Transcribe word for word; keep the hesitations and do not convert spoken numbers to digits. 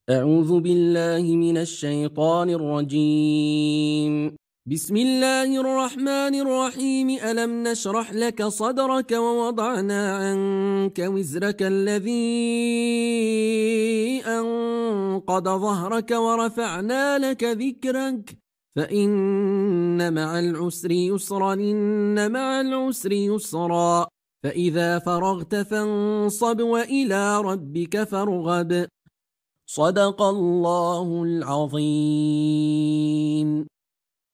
أعوذ بالله من الشيطان الرجيم. بسم الله الرحمن الرحيم. ألم نشرح لك صدرك ووضعنا عنك وزرك الذي أنقض ظهرك ورفعنا لك ذكرك فإن مع العسر يسرا إن مع العسر يسرا فإذا فرغت فانصب وإلى ربك فارغب. صدق الله العظيم.